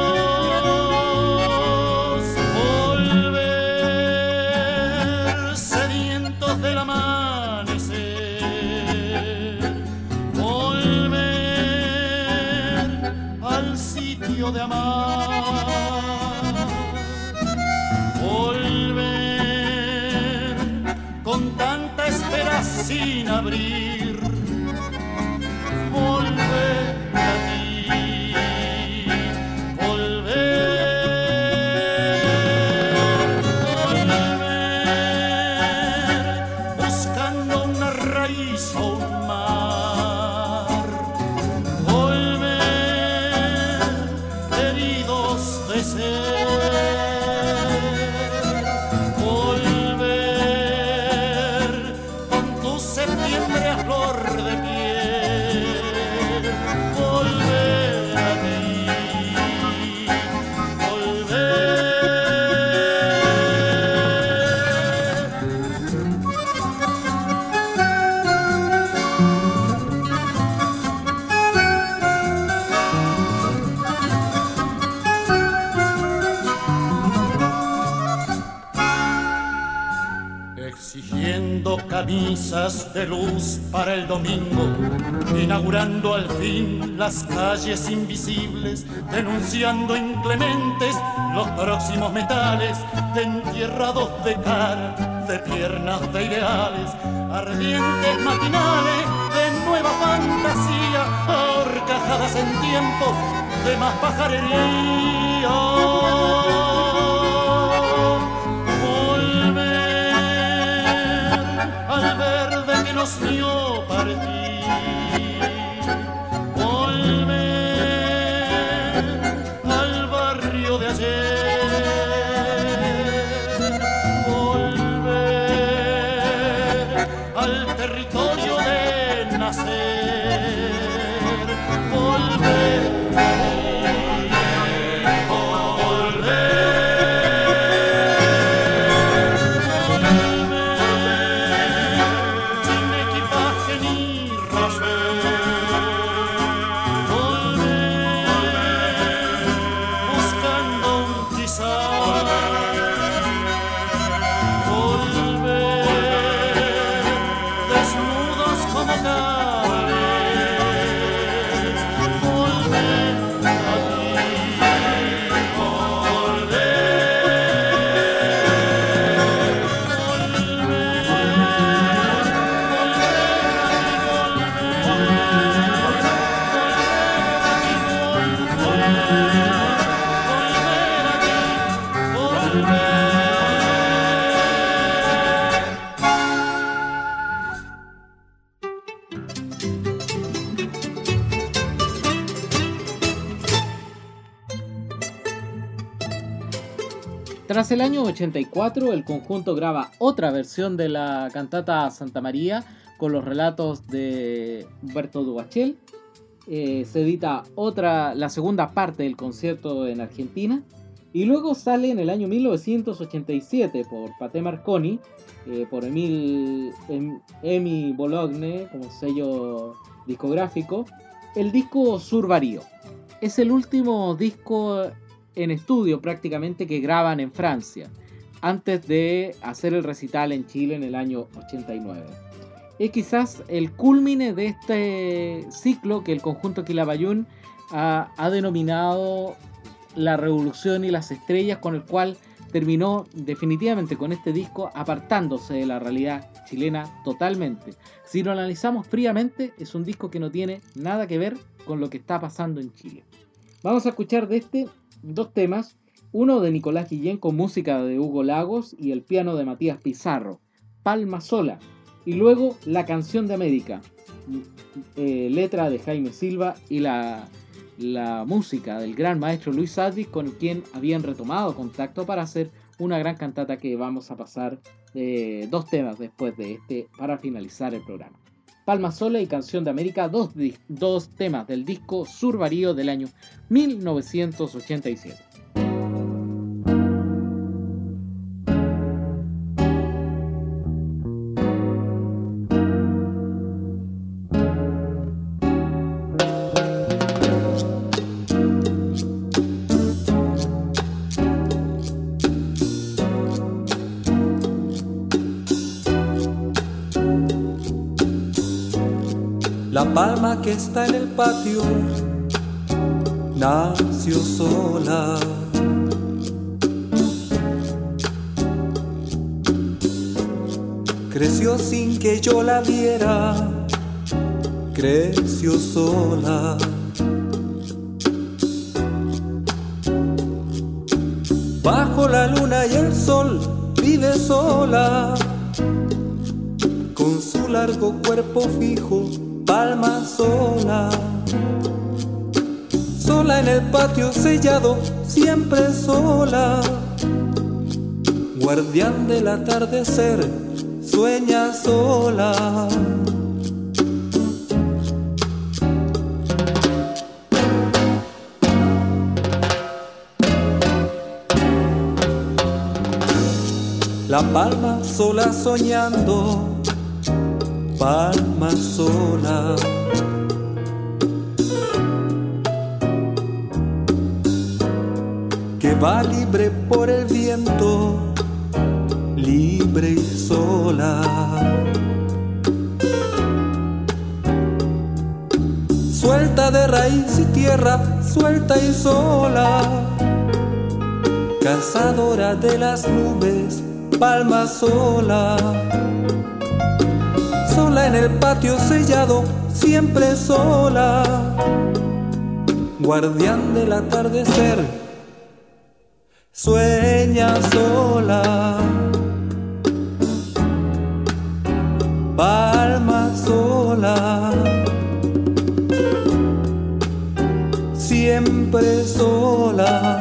Del amanecer, volver al sitio de amar, volver con tanta espera sin abrir, volver a ti, volver. Camisas de luz para el domingo, inaugurando al fin las calles invisibles, denunciando inclementes los próximos metales, de entierrados de cara, de piernas, de ideales, ardientes matinales de nueva fantasía, ahorcajadas en tiempos de más pajarería. Al verde que nos vio partir, volver al barrio de ayer, volver al territorio de nacer, volver, volver. Buscando un quizá, volver. Tras el año ochenta y cuatro, el conjunto graba otra versión de la cantata Santa María con los relatos de Humberto Duachel. Eh, se edita otra, la segunda parte del concierto en Argentina. Y luego sale en el año mil novecientos ochenta y siete por Paté Marconi, eh, por Emil, em, Emi Bologne como sello discográfico, el disco Sur Varío. Es el último disco en estudio prácticamente que graban en Francia, antes de hacer el recital en Chile en el año ochenta y nueve. Es quizás el cúlmine de este ciclo que el conjunto Quilapayún ha, ha denominado La Revolución y las Estrellas, con el cual terminó definitivamente con este disco apartándose de la realidad chilena totalmente. Si lo analizamos fríamente, es un disco que no tiene nada que ver con lo que está pasando en Chile. Vamos a escuchar de este dos temas, uno de Nicolás Guillén con música de Hugo Lagos y el piano de Matías Pizarro, Palma Sola, y luego La Canción de América, eh, letra de Jaime Silva y la... la música del gran maestro Luis Sadis, con quien habían retomado contacto para hacer una gran cantata que vamos a pasar eh, dos temas después de este para finalizar el programa. Palma Sola y Canción de América, dos, dos temas del disco Sur Varío del año mil novecientos ochenta y siete. La palma que está en el patio nació sola. Creció sin que yo la viera, creció sola. Bajo la luna y el sol vive sola, con su largo cuerpo fijo. Palma sola, sola en el patio sellado, siempre sola, guardián del atardecer, sueña sola. La palma sola soñando, palma sola. Que va libre por el viento, libre y sola. Suelta de raíz y tierra, suelta y sola. Cazadora de las nubes, palma sola. Sola en el patio sellado, siempre sola, guardián del atardecer, sueña sola. Palma sola, siempre sola,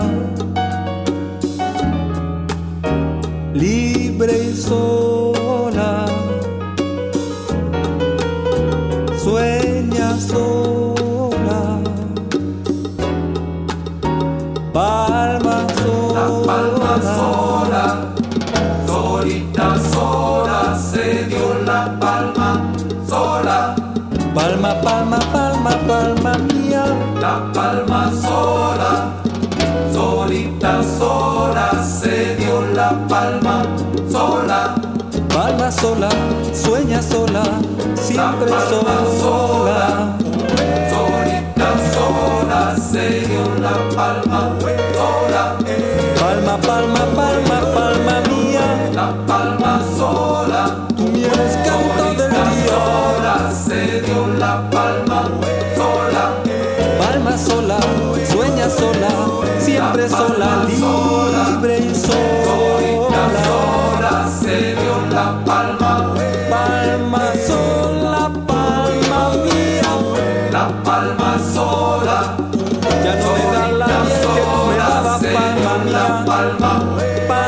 libre y sola. Sueña sola, palma sola. La palma sola, solita sola, se dio la palma sola. Palma, palma, palma, palma mía. La palma sola, solita sola, se dio la palma sola. Palma sola, sueña sola, siempre sola. Solita sola, se dio la palma sola. Palma, palma, palma, palma mía. La palma sola, tú me eres canto del día. Sola, se dio la palma sola. Palma sola, sueña sola, siempre sola, libre y sola. Solita sola, se dio la palma. Palma sola, palma mía. La palma sola, ya no me da la miel que tú me dabas, palma mía. Palma,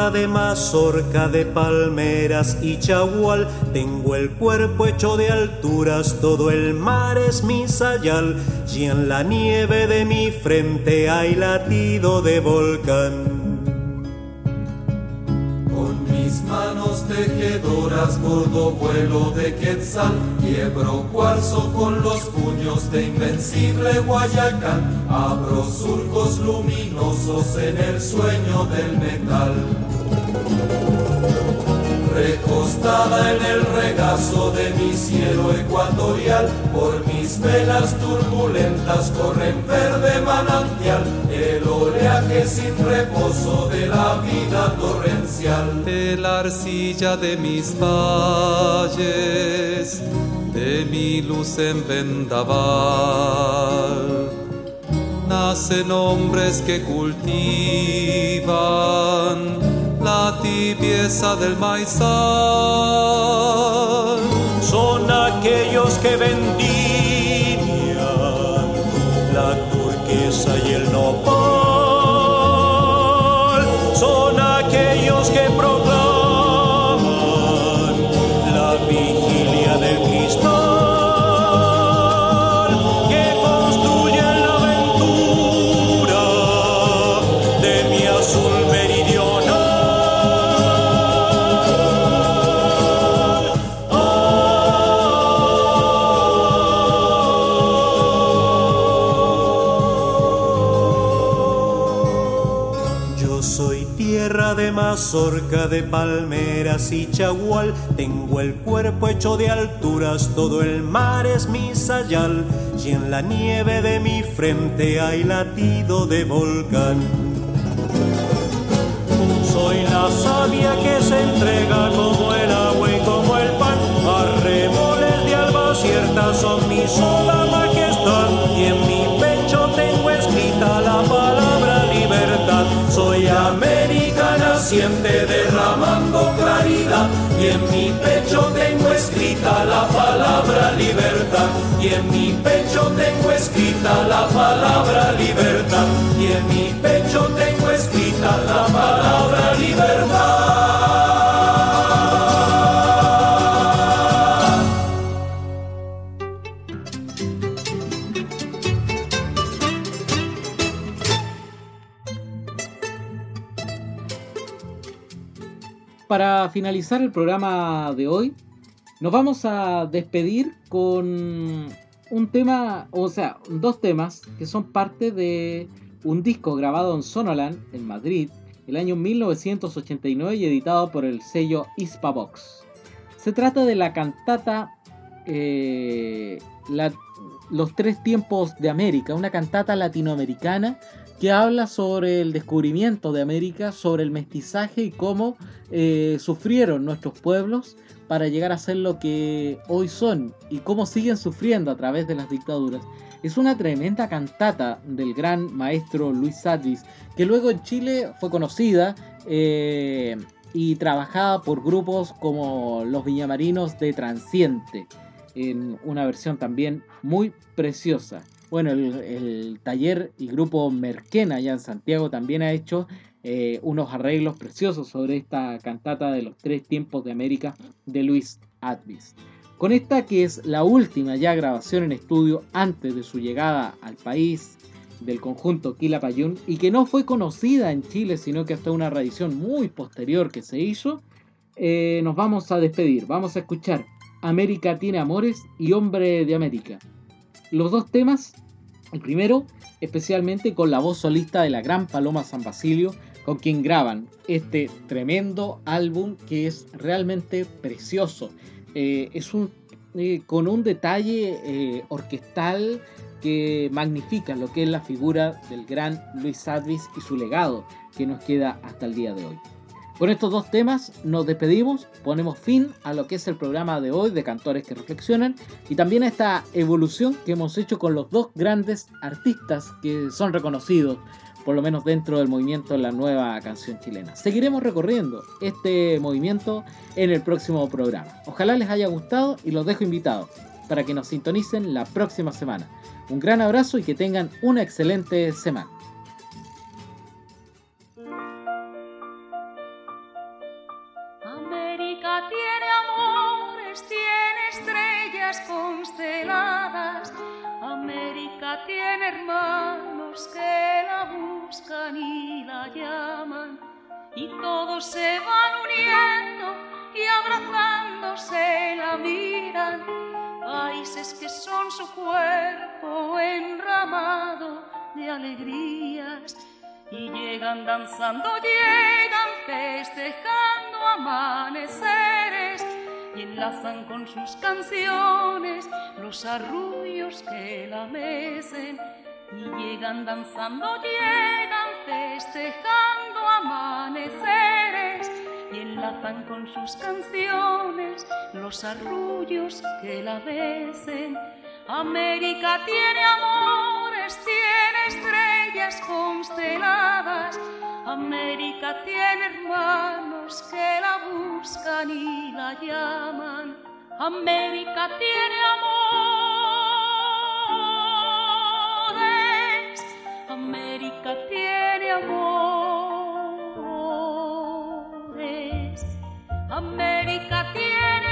tierra de mazorca, de palmeras y chagual. Tengo el cuerpo hecho de alturas, todo el mar es mi sayal. Y en la nieve de mi frente hay latido de volcán. Mis manos tejedoras, gordo vuelo de quetzal, quiebro cuarzo con los puños de invencible Guayacán, abro surcos luminosos en el sueño del metal. Recostada en el regazo de mi cielo ecuatorial, por mis velas turbulentas corre en verde manantial, el oleaje sin reposo de la vida torrencial. De la arcilla de mis valles, de mi luz en vendaval, nacen hombres que cultivan la tibieza del maizal. Son aquellos que vendimian la turquesa y el nopal. Son aquellos que proclaman la vigilia del cristal, que construyen la aventura de mi azul meridional. De mazorca, de palmeras y chagual, tengo el cuerpo hecho de alturas, todo el mar es mi sayal, y en la nieve de mi frente hay latido de volcán. Soy la savia que se entrega como el agua y como el pan, arreboles de alba cierta son mi sola majestad, y en mi pecho tengo escrita la palabra libertad. Soy América naciente derramando claridad, y en mi pecho tengo escrita la palabra libertad, y en mi pecho tengo escrita la palabra libertad, y en mi pecho tengo escrita la palabra libertad. Para finalizar el programa de hoy, nos vamos a despedir con un tema, o sea, dos temas que son parte de un disco grabado en Sonoland, en Madrid, el año mil novecientos ochenta y nueve y editado por el sello Hispavox. Se trata de la cantata eh, la, Los Tres Tiempos de América, una cantata latinoamericana que habla sobre el descubrimiento de América, sobre el mestizaje y cómo eh, sufrieron nuestros pueblos para llegar a ser lo que hoy son y cómo siguen sufriendo a través de las dictaduras. Es una tremenda cantata del gran maestro Luis Sadvis, que luego en Chile fue conocida eh, y trabajada por grupos como los Viñamarinos de Transiente, en una versión también muy preciosa. Bueno, el, el taller y grupo Merquena allá en Santiago también ha hecho eh, unos arreglos preciosos sobre esta cantata de los tres tiempos de América de Luis Advis. Con esta, que es la última ya grabación en estudio antes de su llegada al país del conjunto Quilapayún, y que no fue conocida en Chile, sino que hasta una reedición muy posterior que se hizo, eh, nos vamos a despedir. Vamos a escuchar América tiene amores y Hombre de América. Los dos temas, el primero especialmente con la voz solista de la gran Paloma San Basilio, con quien graban este tremendo álbum que es realmente precioso. Eh, es un eh, con un detalle eh, orquestal que magnifica lo que es la figura del gran Luis Advis y su legado que nos queda hasta el día de hoy. Con estos dos temas nos despedimos, ponemos fin a lo que es el programa de hoy de Cantores que Reflexionan y también a esta evolución que hemos hecho con los dos grandes artistas que son reconocidos, por lo menos dentro del movimiento de la nueva canción chilena. Seguiremos recorriendo este movimiento en el próximo programa. Ojalá les haya gustado y los dejo invitados para que nos sintonicen la próxima semana. Un gran abrazo y que tengan una excelente semana. América tiene amores, tiene estrellas consteladas. América tiene hermanos que la buscan y la llaman. Y todos se van uniendo y abrazándose la miran. Países que son su cuerpo enramado de alegrías. Y llegan danzando, llegan festejando amaneceres. Y enlazan con sus canciones los arrullos que la mecen. Y llegan danzando, llegan festejando amaneceres. Y enlazan con sus canciones los arrullos que la mecen. América tiene amores, tiene estrellas consteladas. América tiene hermanos que la buscan y la llaman. América tiene amores. América tiene amores. América tiene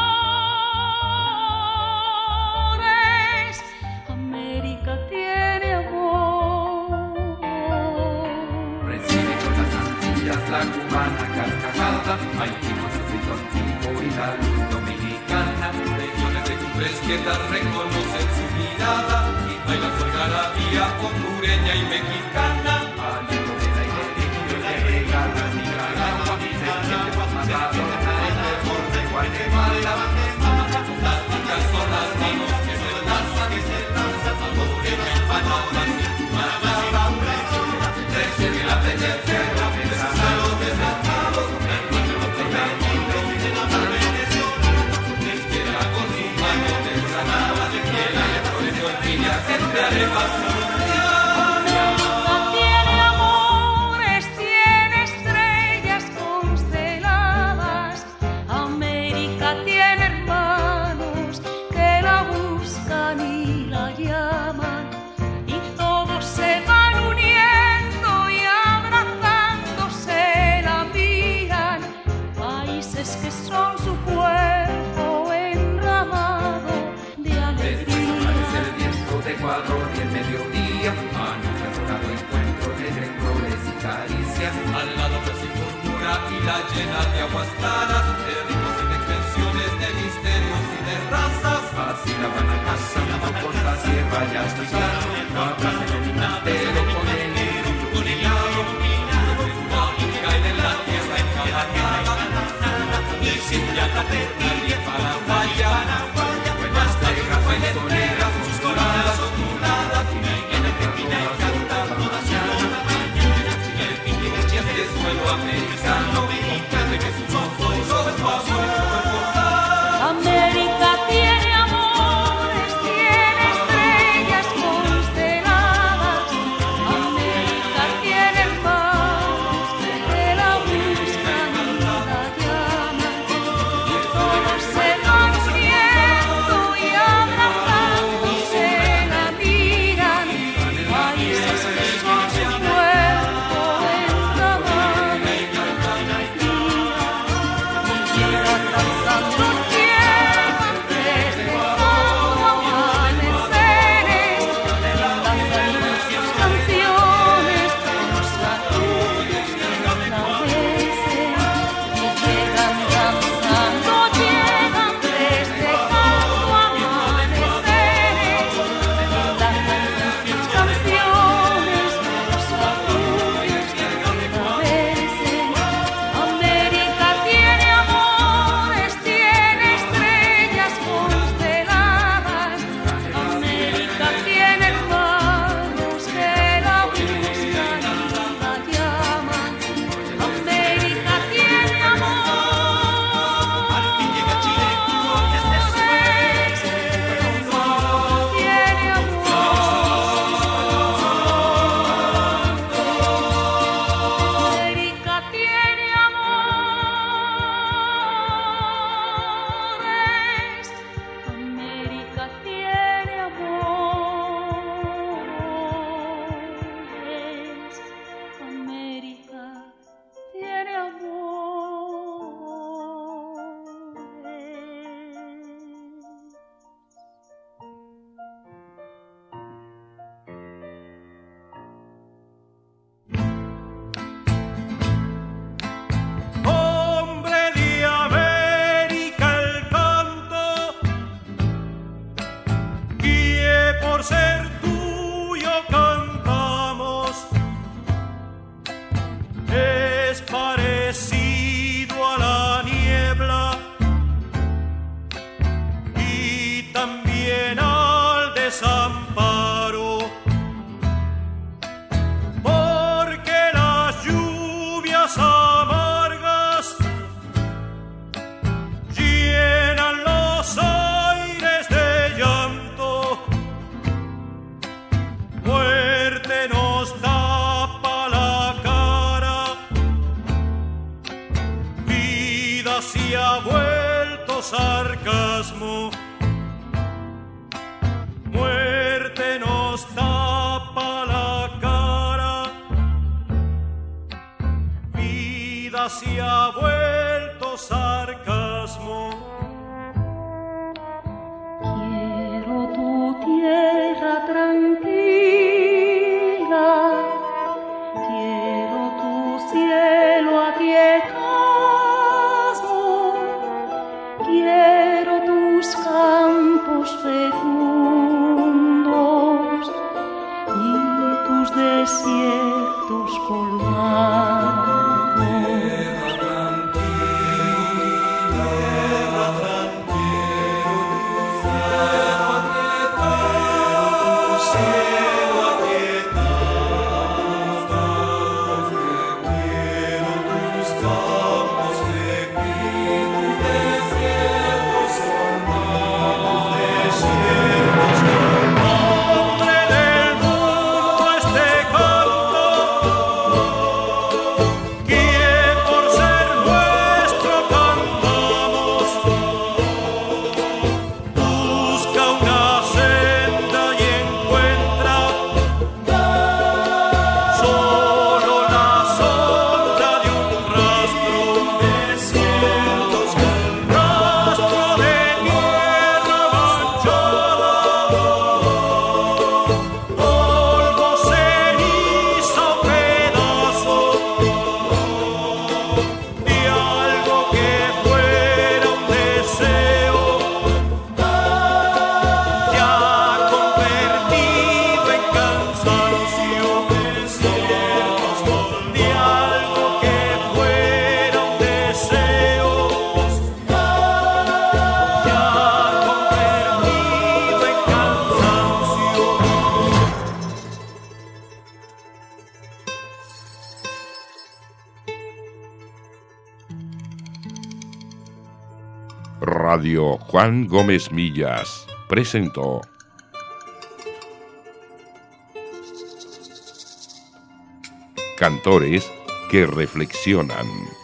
amores. América tiene amor. Recibe con las Antillas la cubana carcajada, Haití con su frito antiguo y la luz dominicana. Regiones de cumbres quietas reconocen su mirada y bailan su algarabía hondureña y mexicana. Aliento de la Iberia le regala Nicaragua, se siente pasado en el borde Guatemala. Las chicas son las manos que se lanzan, que se lanzan al moreno y Panamá. Recibe la belleza, la belleza, los desatados, el pueblo de la mundo, la bendición. Quiera con su mano desgranada, quiera le floreció el piña entre arepas. Llena de aguas claras, de ritmos y de extensiones, de misterios y de razas. Así la van a casa, por costa, sierra y hasta claro. No abraza el dinastero con el iluminado. Y caen en la tierra encadenada. Y sin ya la nadie para Guaya. Buenas tierras, baileras, sus coradas son nubladas. Y en el Pepina y canta toda la mañana. Y el pinche es de suelo americano. América tiene amores, tiene estrellas consteladas. Vida se ha vuelto sarcasmo, muerte nos tapa la cara. Vida se ha vuelto sarcasmo. Quiero tu tierra tranquila, quiero tu cielo aquietado, quiero tus campos fecundos y tus desiertos colmados. Radio Juan Gómez Millas presentó Cantores que reflexionan.